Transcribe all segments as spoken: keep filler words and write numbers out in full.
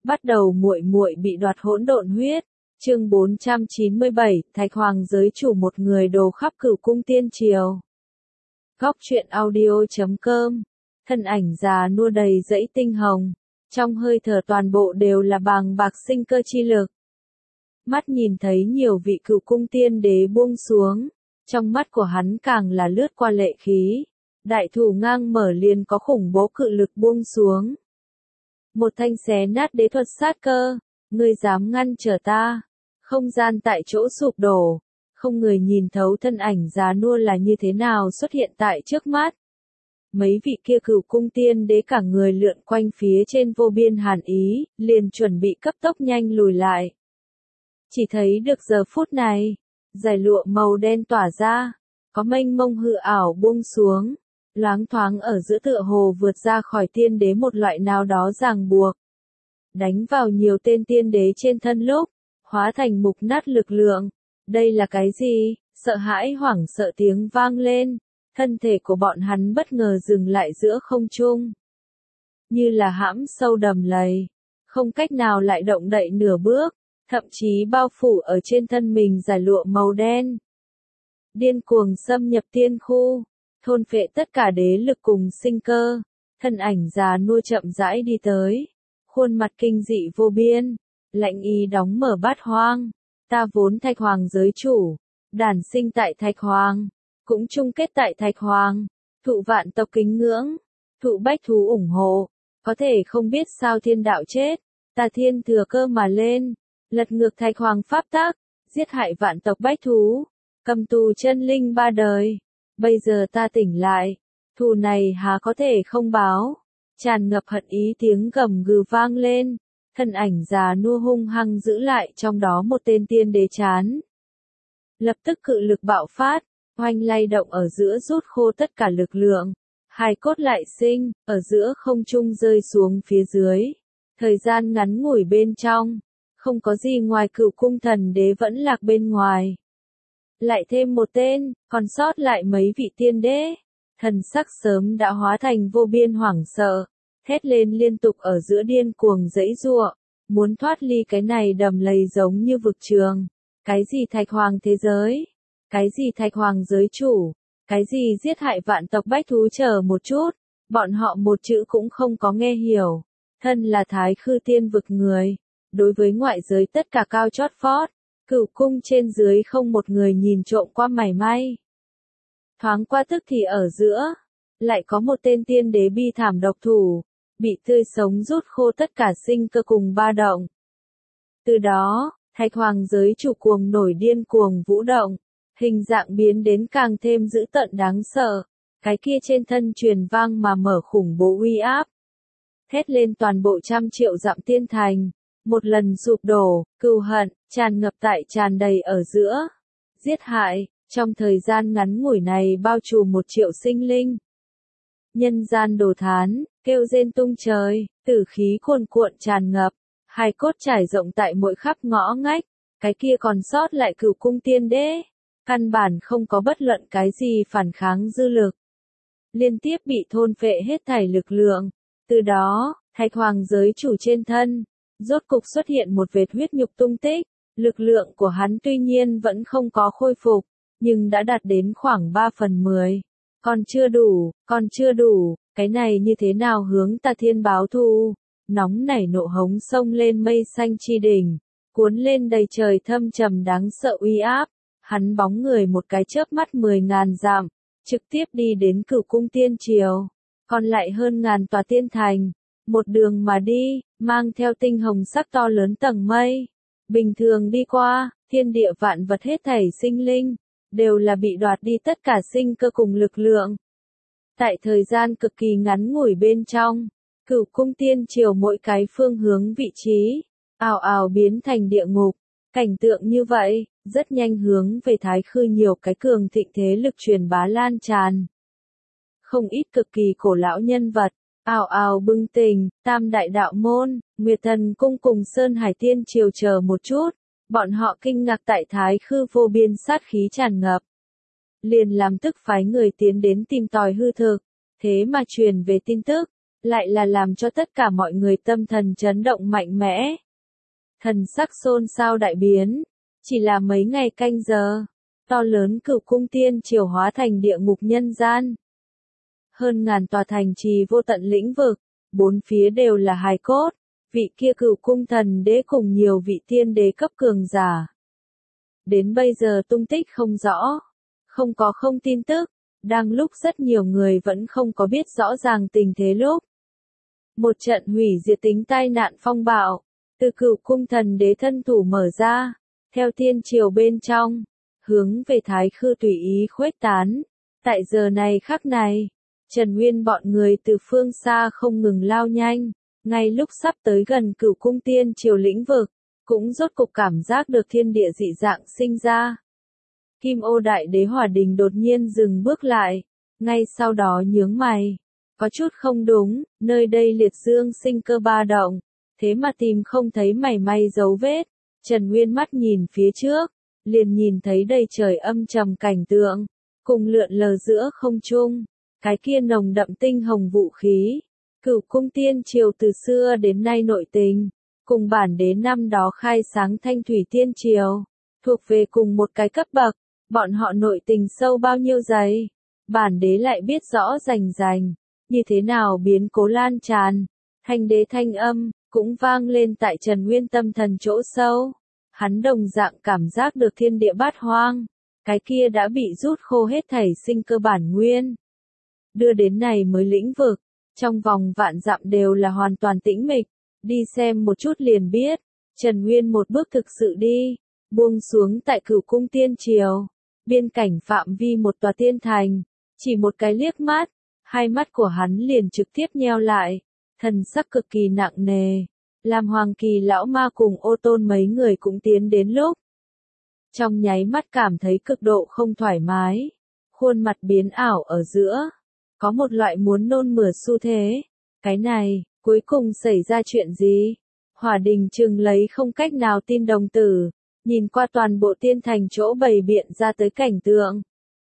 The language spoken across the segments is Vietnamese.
Bắt đầu muội muội bị đoạt hỗn độn huyết. Chương bốn trăm chín mươi bảy, Thạch Hoàng giới chủ một người đồ khắp Cửu cung tiên triều. Góc truyện audio chấm com. Thân ảnh già nua đầy dẫy tinh hồng, trong hơi thở toàn bộ đều là bàng bạc sinh cơ chi lực. Mắt nhìn thấy nhiều vị Cửu cung tiên đế buông xuống, trong mắt của hắn càng là lướt qua lệ khí. Đại thủ ngang mở liền có khủng bố cự lực buông xuống. Một thanh xé nát đế thuật sát cơ, ngươi dám ngăn trở ta, không gian tại chỗ sụp đổ, không người nhìn thấu thân ảnh già nua là như thế nào xuất hiện tại trước mắt. Mấy vị kia Cửu cung tiên đế cả người lượn quanh phía trên vô biên hàn ý, liền chuẩn bị cấp tốc nhanh lùi lại. Chỉ thấy được giờ phút này, dải lụa màu đen tỏa ra, có mênh mông hư ảo buông xuống. Loáng thoáng ở giữa tựa hồ vượt ra khỏi tiên đế một loại nào đó ràng buộc. Đánh vào nhiều tên tiên đế trên thân lúc, hóa thành mục nát lực lượng. Đây là cái gì? Sợ hãi hoảng sợ tiếng vang lên, thân thể của bọn hắn bất ngờ dừng lại giữa không trung. Như là hãm sâu đầm lầy, không cách nào lại động đậy nửa bước, thậm chí bao phủ ở trên thân mình dải lụa màu đen. Điên cuồng xâm nhập tiên khu. Thôn phệ tất cả đế lực cùng sinh cơ, thân ảnh già nua chậm rãi đi tới, khuôn mặt kinh dị vô biên, lạnh ý đóng mở bát hoang. Ta vốn Thạch Hoàng giới chủ, đản sinh tại Thạch Hoàng, cũng chung kết tại Thạch Hoàng, thụ vạn tộc kính ngưỡng, thụ bách thú ủng hộ, có thể không biết sao thiên đạo chết, ta thiên thừa cơ mà lên, lật ngược Thạch Hoàng pháp tắc, giết hại vạn tộc bách thú, cầm tù chân linh ba đời. Bây giờ ta tỉnh lại, thù này há có thể không báo, tràn ngập hận ý tiếng gầm gừ vang lên, thân ảnh già nua hung hăng giữ lại trong đó một tên tiên đế chán. Lập tức cự lực bạo phát, oanh lay động ở giữa rút khô tất cả lực lượng, hài cốt lại sinh, ở giữa không trung rơi xuống phía dưới, thời gian ngắn ngủi bên trong, không có gì ngoài Cửu cung thần đế vẫn lạc bên ngoài. Lại thêm một tên, còn sót lại mấy vị tiên đế. Thần sắc sớm đã hóa thành vô biên hoảng sợ, thét lên liên tục ở giữa điên cuồng giãy giụa, muốn thoát ly cái này đầm lầy giống như vực trường. Cái gì Thạch Hoàng thế giới? Cái gì Thạch Hoàng giới chủ? Cái gì giết hại vạn tộc bách thú? Chờ một chút, bọn họ một chữ cũng không có nghe hiểu. Thân là Thái Khư tiên vực người, đối với ngoại giới tất cả cao chót vót. Cửu cung trên dưới không một người nhìn trộm qua mảy may. Thoáng qua tức thì ở giữa, lại có một tên tiên đế bi thảm độc thủ, bị tươi sống rút khô tất cả sinh cơ cùng ba động. Từ đó, Thạch Hoàng giới chủ cuồng nổi điên cuồng vũ động, hình dạng biến đến càng thêm dữ tợn đáng sợ, cái kia trên thân truyền vang mà mở khủng bố uy áp. Thét lên toàn bộ trăm triệu dặm tiên thành. Một lần sụp đổ, cừu hận, tràn ngập tại tràn đầy ở giữa. Giết hại, trong thời gian ngắn ngủi này bao trùm một triệu sinh linh. Nhân gian đổ thán, kêu rên tung trời, tử khí cuồn cuộn tràn ngập, hài cốt trải rộng tại mỗi khắp ngõ ngách, cái kia còn sót lại Cửu cung tiên đế. Căn bản không có bất luận cái gì phản kháng dư lực. Liên tiếp bị thôn phệ hết thảy lực lượng. Từ đó, Thạch Hoàng giới chủ trên thân. Rốt cục xuất hiện một vệt huyết nhục tung tích, lực lượng của hắn tuy nhiên vẫn không có khôi phục, nhưng đã đạt đến khoảng ba phần mười. Còn chưa đủ, còn chưa đủ, cái này như thế nào hướng ta thiên báo thù? Nóng nảy nộ hống sông lên mây xanh chi đỉnh, cuốn lên đầy trời thâm trầm đáng sợ uy áp, hắn bóng người một cái chớp mắt mười ngàn dặm, trực tiếp đi đến Cửu cung tiên triều, còn lại hơn ngàn tòa tiên thành. Một đường mà đi, mang theo tinh hồng sắc to lớn tầng mây. Bình thường đi qua, thiên địa vạn vật hết thảy sinh linh, đều là bị đoạt đi tất cả sinh cơ cùng lực lượng. Tại thời gian cực kỳ ngắn ngủi bên trong, Cửu cung tiên triều mỗi cái phương hướng vị trí, ào ào biến thành địa ngục. Cảnh tượng như vậy, rất nhanh hướng về Thái Khư nhiều cái cường thịnh thế lực truyền bá lan tràn. Không ít cực kỳ cổ lão nhân vật. Ào ào bừng tỉnh, Tam đại đạo môn, Nguyệt Thần cung cùng Sơn Hải tiên triều chờ một chút, bọn họ kinh ngạc tại Thái Khư vô biên sát khí tràn ngập. Liền làm tức phái người tiến đến tìm tòi hư thực, thế mà truyền về tin tức, lại là làm cho tất cả mọi người tâm thần chấn động mạnh mẽ. Thần sắc xôn xao đại biến, chỉ là mấy ngày canh giờ, to lớn Cửu cung tiên triều hóa thành địa ngục nhân gian. Hơn ngàn tòa thành trì vô tận lĩnh vực, bốn phía đều là hài cốt, vị kia Cửu cung thần đế cùng nhiều vị tiên đế cấp cường giả. Đến bây giờ tung tích không rõ, không có không tin tức, đang lúc rất nhiều người vẫn không có biết rõ ràng tình thế lúc. Một trận hủy diệt tính tai nạn phong bạo, từ Cửu cung thần đế thân thủ mở ra, theo tiên triều bên trong, hướng về Thái Khư tùy ý khuếch tán. Tại giờ này khắc này, Trần Nguyên bọn người từ phương xa không ngừng lao nhanh, ngay lúc sắp tới gần Cửu cung tiên triều lĩnh vực, cũng rốt cục cảm giác được thiên địa dị dạng sinh ra. Kim Ô Đại Đế Hỏa Đình đột nhiên dừng bước lại, ngay sau đó nhướng mày. Có chút không đúng, nơi đây liệt dương sinh cơ ba động, thế mà tìm không thấy mảy may dấu vết. Trần Nguyên mắt nhìn phía trước, liền nhìn thấy đầy trời âm trầm cảnh tượng, cùng lượn lờ giữa không trung, cái kia nồng đậm tinh hồng vũ khí. Cửu cung tiên triều từ xưa đến nay nội tình, cùng bản đế năm đó khai sáng Thanh Thủy tiên triều, thuộc về cùng một cái cấp bậc, bọn họ nội tình sâu bao nhiêu dày, bản đế lại biết rõ rành rành, như thế nào biến cố lan tràn. Thanh đế thanh âm, cũng vang lên tại Trần Nguyên tâm thần chỗ sâu, hắn đồng dạng cảm giác được thiên địa bát hoang, cái kia đã bị rút khô hết thảy sinh cơ bản nguyên. Đưa đến này mới lĩnh vực, trong vòng vạn dặm đều là hoàn toàn tĩnh mịch, đi xem một chút liền biết. Trần Nguyên một bước thực sự đi, buông xuống tại Cửu cung tiên triều, biên cảnh phạm vi một tòa tiên thành, chỉ một cái liếc mắt, hai mắt của hắn liền trực tiếp nheo lại, thần sắc cực kỳ nặng nề. Làm Hoàng Kỳ lão ma cùng Ô Tôn mấy người cũng tiến đến lúc. Trong nháy mắt cảm thấy cực độ không thoải mái, khuôn mặt biến ảo ở giữa, có một loại muốn nôn mửa xu thế. Cái này, cuối cùng xảy ra chuyện gì? Hỏa Đình trừng lấy không cách nào tin đồng tử, nhìn qua toàn bộ tiên thành chỗ bày biện ra tới cảnh tượng.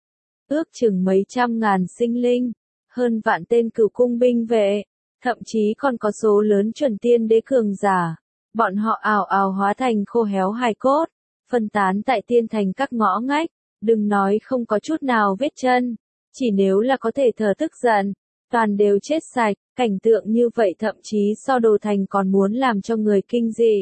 Ước chừng mấy trăm ngàn sinh linh, hơn vạn tên Cửu cung binh vệ, thậm chí còn có số lớn chuẩn tiên đế cường giả, bọn họ ào ào hóa thành khô héo hài cốt, phân tán tại tiên thành các ngõ ngách, đừng nói không có chút nào vết chân, chỉ nếu là có thể thở tức giận, toàn đều chết sạch. Cảnh tượng như vậy thậm chí so đồ thành còn muốn làm cho người kinh dị.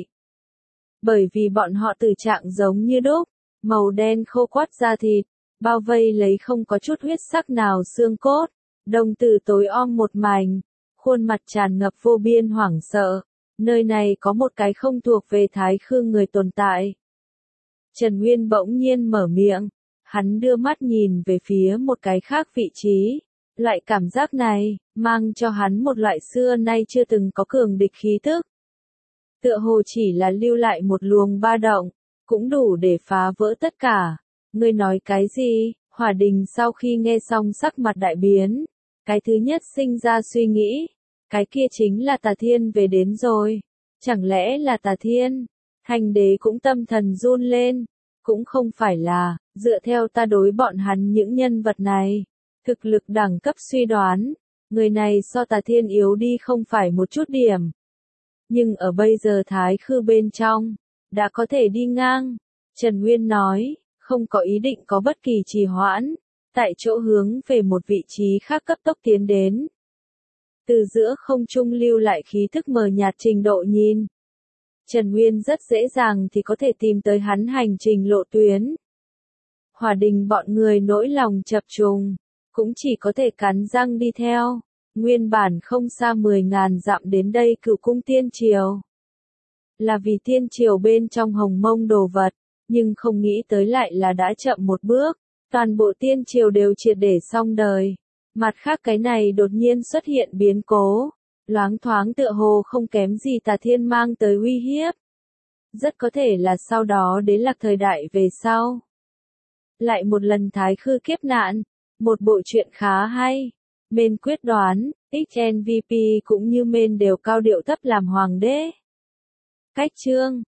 Bởi vì bọn họ tử trạng giống như đúc, màu đen khô quắt da thịt, bao vây lấy không có chút huyết sắc nào xương cốt, đồng tử tối om một mảnh, khuôn mặt tràn ngập vô biên hoảng sợ. Nơi này có một cái không thuộc về Thái Khư người tồn tại. Trần Nguyên bỗng nhiên mở miệng, hắn đưa mắt nhìn về phía một cái khác vị trí. Loại cảm giác này, mang cho hắn một loại xưa nay chưa từng có cường địch khí tức. Tựa hồ chỉ là lưu lại một luồng ba động, cũng đủ để phá vỡ tất cả. Ngươi nói cái gì? Hỏa Đình sau khi nghe xong sắc mặt đại biến. Cái thứ nhất sinh ra suy nghĩ. Cái kia chính là Tà Thiên về đến rồi. Chẳng lẽ là Tà Thiên? Thanh đế cũng tâm thần run lên. Cũng không phải là, dựa theo ta đối bọn hắn những nhân vật này. Thực lực đẳng cấp suy đoán, người này so Tà Thiên yếu đi không phải một chút điểm. Nhưng ở bây giờ Thái Khư bên trong, đã có thể đi ngang. Trần Nguyên nói, không có ý định có bất kỳ trì hoãn, tại chỗ hướng về một vị trí khác cấp tốc tiến đến. Từ giữa không trung lưu lại khí thức mờ nhạt trình độ nhìn. Trần Nguyên rất dễ dàng thì có thể tìm tới hắn hành trình lộ tuyến. Hỏa Đình bọn người nỗi lòng chập trùng, cũng chỉ có thể cắn răng đi theo. Nguyên bản không xa mười ngàn dặm đến đây Cửu cung tiên triều. Là vì tiên triều bên trong hồng mông đồ vật, nhưng không nghĩ tới lại là đã chậm một bước. Toàn bộ tiên triều đều triệt để xong đời. Mặt khác cái này đột nhiên xuất hiện biến cố. Loáng thoáng tựa hồ không kém gì Tà Thiên mang tới uy hiếp. Rất có thể là sau đó đến Lạc thời đại về sau. Lại một lần Thái Khư kiếp nạn. Một bộ truyện khá hay. Mên quyết đoán, ích en vê pê cũng như Mên đều cao điệu thấp làm hoàng đế. Cách chương